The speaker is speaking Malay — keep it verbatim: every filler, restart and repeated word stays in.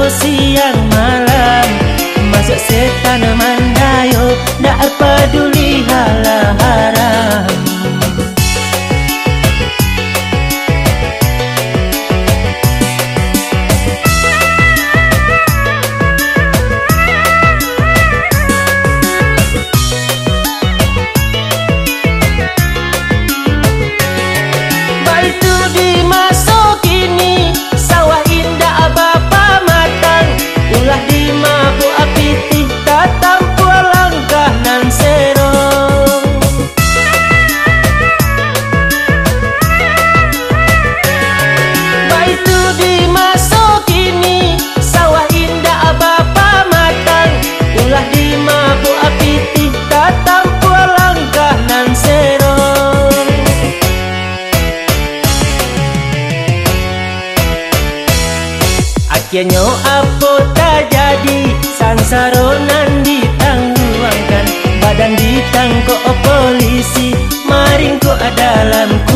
aku siang malam. Masuk setan mandayo, tak peduli halal haram. Baitu di masa kini, sawah indah bapa matang. Ulah di mabuk apitih, tak tampu langkah nan serong. Baitu di masa kini, sawah indah bapa matang. Ulah di mabuk apitih, tak tampu langkah nan serong. Akhirnya apa tak jadi, sansaronan ditangguhkan. Badan ditangkap polisi, maring ko dalam